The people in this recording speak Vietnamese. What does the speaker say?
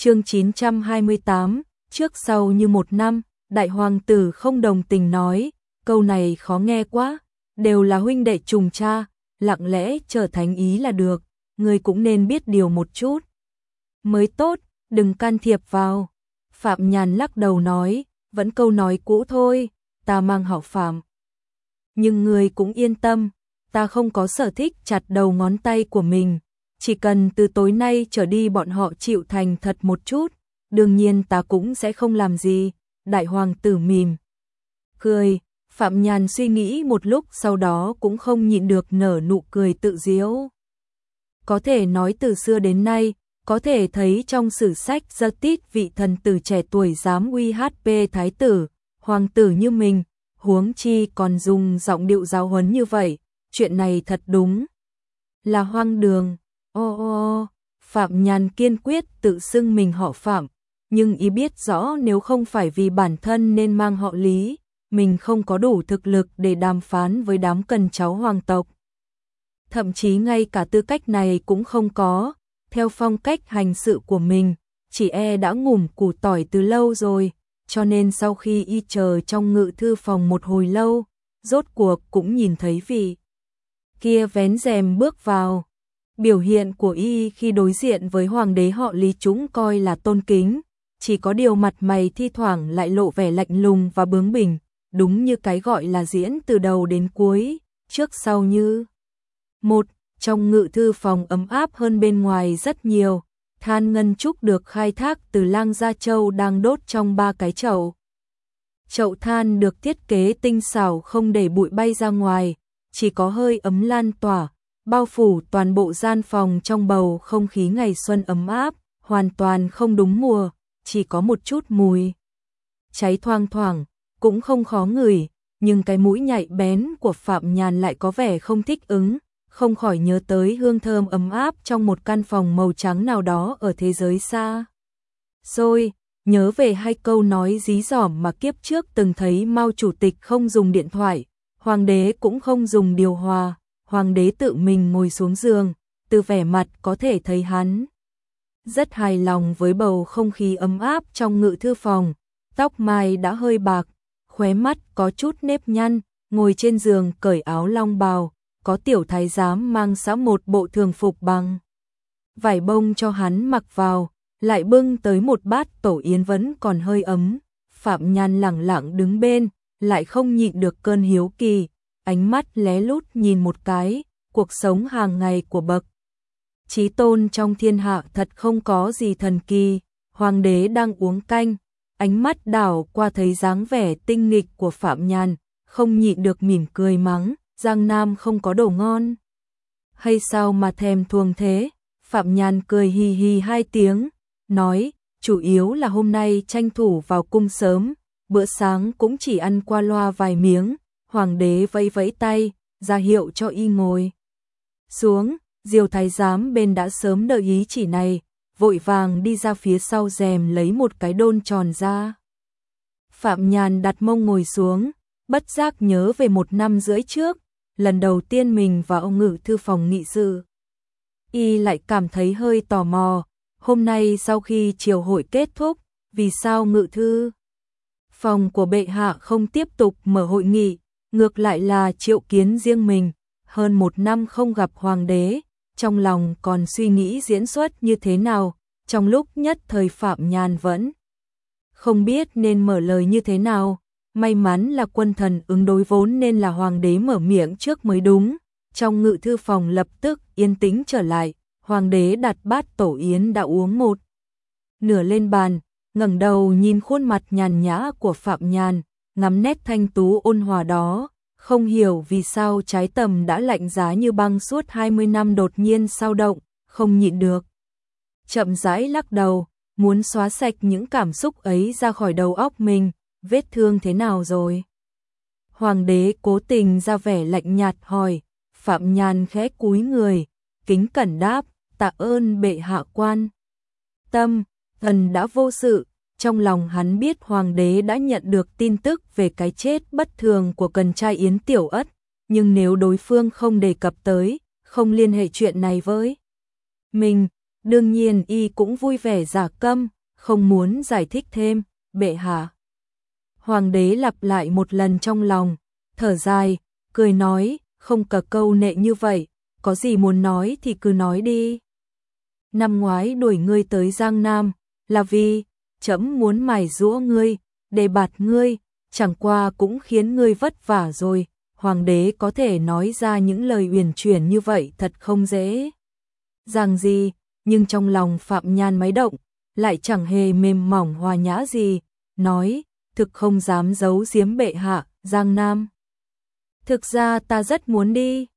Chương 928, trước sau như một năm, đại hoàng tử không đồng tình nói, câu này khó nghe quá, đều là huynh đệ trùng cha, lặng lẽ trở thành ý là được, ngươi cũng nên biết điều một chút. Mới tốt, đừng can thiệp vào. Phạm Nhàn lắc đầu nói, vẫn câu nói cũ thôi, ta mang họ Phạm. Nhưng ngươi cũng yên tâm, ta không có sở thích chặt đầu ngón tay của mình, chỉ cần từ tối nay trở đi bọn họ chịu thành thật một chút, đương nhiên ta cũng sẽ không làm gì. Đại hoàng tử mỉm cười, Phạm Nhàn suy nghĩ một lúc sau đó cũng không nhịn được nở nụ cười tự giễu. Có thể nói từ xưa đến nay, có thể thấy trong sử sách rất ít vị thần tử trẻ tuổi dám uy HP thái tử, hoàng tử như mình, huống chi còn dùng giọng điệu giáo huấn như vậy, chuyện này thật đúng là hoang đường. Phạm Nhàn kiên quyết tự xưng mình họ Phạm, nhưng ý biết rõ nếu không phải vì bản thân nên mang họ Lý, mình không có đủ thực lực để đàm phán với đám cần cháu hoàng tộc. Thậm chí ngay cả tư cách này cũng không có, theo phong cách hành sự của mình, chỉ đã ngủm củ tỏi từ lâu rồi, cho nên sau khi y chờ trong ngự thư phòng một hồi lâu, rốt cuộc cũng nhìn thấy vị kia vén rèm bước vào. Biểu hiện của y khi đối diện với hoàng đế họ Lý chúng coi là tôn kính, chỉ có điều mặt mày thi thoảng lại lộ vẻ lạnh lùng và bướng bỉnh, đúng như cái gọi là diễn từ đầu đến cuối, trước sau như một. Trong ngự thư phòng ấm áp hơn bên ngoài rất nhiều, than ngân trúc được khai thác từ Lang Gia Châu đang đốt trong 3 cái chậu. Chậu than được thiết kế tinh xảo không để bụi bay ra ngoài, chỉ có hơi ấm lan tỏa, bao phủ toàn bộ gian phòng trong bầu không khí ngày xuân ấm áp, hoàn toàn không đúng mùa, chỉ có một chút mùi cháy thoang thoảng, cũng không khó ngửi, nhưng cái mũi nhạy bén của Phạm Nhàn lại có vẻ không thích ứng, không khỏi nhớ tới hương thơm ấm áp trong một căn phòng màu trắng nào đó ở thế giới xa xôi, nhớ về hai câu nói dí dỏm mà kiếp trước từng thấy Mao chủ tịch không dùng điện thoại, hoàng đế cũng không dùng điều hòa. Hoàng đế tự mình ngồi xuống giường, từ vẻ mặt có thể thấy hắn rất hài lòng với bầu không khí ấm áp trong ngự thư phòng, tóc mai đã hơi bạc, khóe mắt có chút nếp nhăn, ngồi trên giường cởi áo long bào, có tiểu thái giám mang sẵn một bộ thường phục bằng vải bông cho hắn mặc vào, lại bưng tới một bát tổ yến vẫn còn hơi ấm. Phạm Nhàn lẳng lặng đứng bên, lại không nhịn được cơn hiếu kỳ, ánh mắt lé lút nhìn một cái, cuộc sống hàng ngày của bậc chí tôn trong thiên hạ thật không có gì thần kỳ. Hoàng đế đang uống canh, ánh mắt đảo qua thấy dáng vẻ tinh nghịch của Phạm Nhàn, không nhịn được mỉm cười mắng, Giang Nam không có đồ ngon hay sao mà thèm thuồng thế. Phạm Nhàn cười hì hì 2 tiếng, nói, chủ yếu là hôm nay tranh thủ vào cung sớm, bữa sáng cũng chỉ ăn qua loa vài miếng. Hoàng đế vẫy vẫy tay, ra hiệu cho y ngồi xuống, Diêu thái giám bên đã sớm đợi ý chỉ này, vội vàng đi ra phía sau rèm lấy một cái đôn tròn ra. Phạm Nhàn đặt mông ngồi xuống, bất giác nhớ về 1 năm rưỡi trước, lần đầu tiên mình vào ngự thư phòng nghị sự. Y lại cảm thấy hơi tò mò, hôm nay sau khi triều hội kết thúc, vì sao ngự thư phòng của bệ hạ không tiếp tục mở hội nghị, ngược lại là triệu kiến riêng mình. Hơn 1 năm không gặp hoàng đế, trong lòng còn suy nghĩ diễn xuất như thế nào, trong lúc nhất thời Phạm Nhàn vẫn không biết nên mở lời như thế nào. May mắn là quân thần ứng đối vốn nên là hoàng đế mở miệng trước mới đúng. Trong ngự thư phòng lập tức yên tĩnh trở lại, hoàng đế đặt bát tổ yến đã uống một nửa lên bàn, ngẩng đầu nhìn khuôn mặt nhàn nhã của Phạm Nhàn, ngắm nét thanh tú ôn hòa đó, không hiểu vì sao trái tầm đã lạnh giá như băng suốt 20 năm đột nhiên xao động, không nhịn được. Chậm rãi lắc đầu, muốn xóa sạch những cảm xúc ấy ra khỏi đầu óc mình, vết thương thế nào rồi? Hoàng đế cố tình ra vẻ lạnh nhạt hỏi, Phạm Nhàn khẽ cúi người, kính cẩn đáp, tạ ơn bệ hạ quan tâm, thần đã vô sự. Trong lòng hắn biết hoàng đế đã nhận được tin tức về cái chết bất thường của cần trai Yến Tiểu Ất, nhưng nếu đối phương không đề cập tới, không liên hệ chuyện này với mình, đương nhiên y cũng vui vẻ giả câm, không muốn giải thích thêm, bệ hạ. Hoàng đế lặp lại một lần trong lòng, thở dài, cười nói, không cần câu nệ như vậy, có gì muốn nói thì cứ nói đi. Năm ngoái đuổi ngươi tới Giang Nam, là vì trẫm muốn mài giũa ngươi, đề bạt ngươi, chẳng qua cũng khiến ngươi vất vả rồi. Hoàng đế có thể nói ra những lời uyển chuyển như vậy thật không dễ dàng gì, nhưng trong lòng Phạm Nhan máy động, lại chẳng hề mềm mỏng hòa nhã gì, nói, thực không dám giấu giếm bệ hạ, Giang Nam. Thực ra ta rất muốn đi,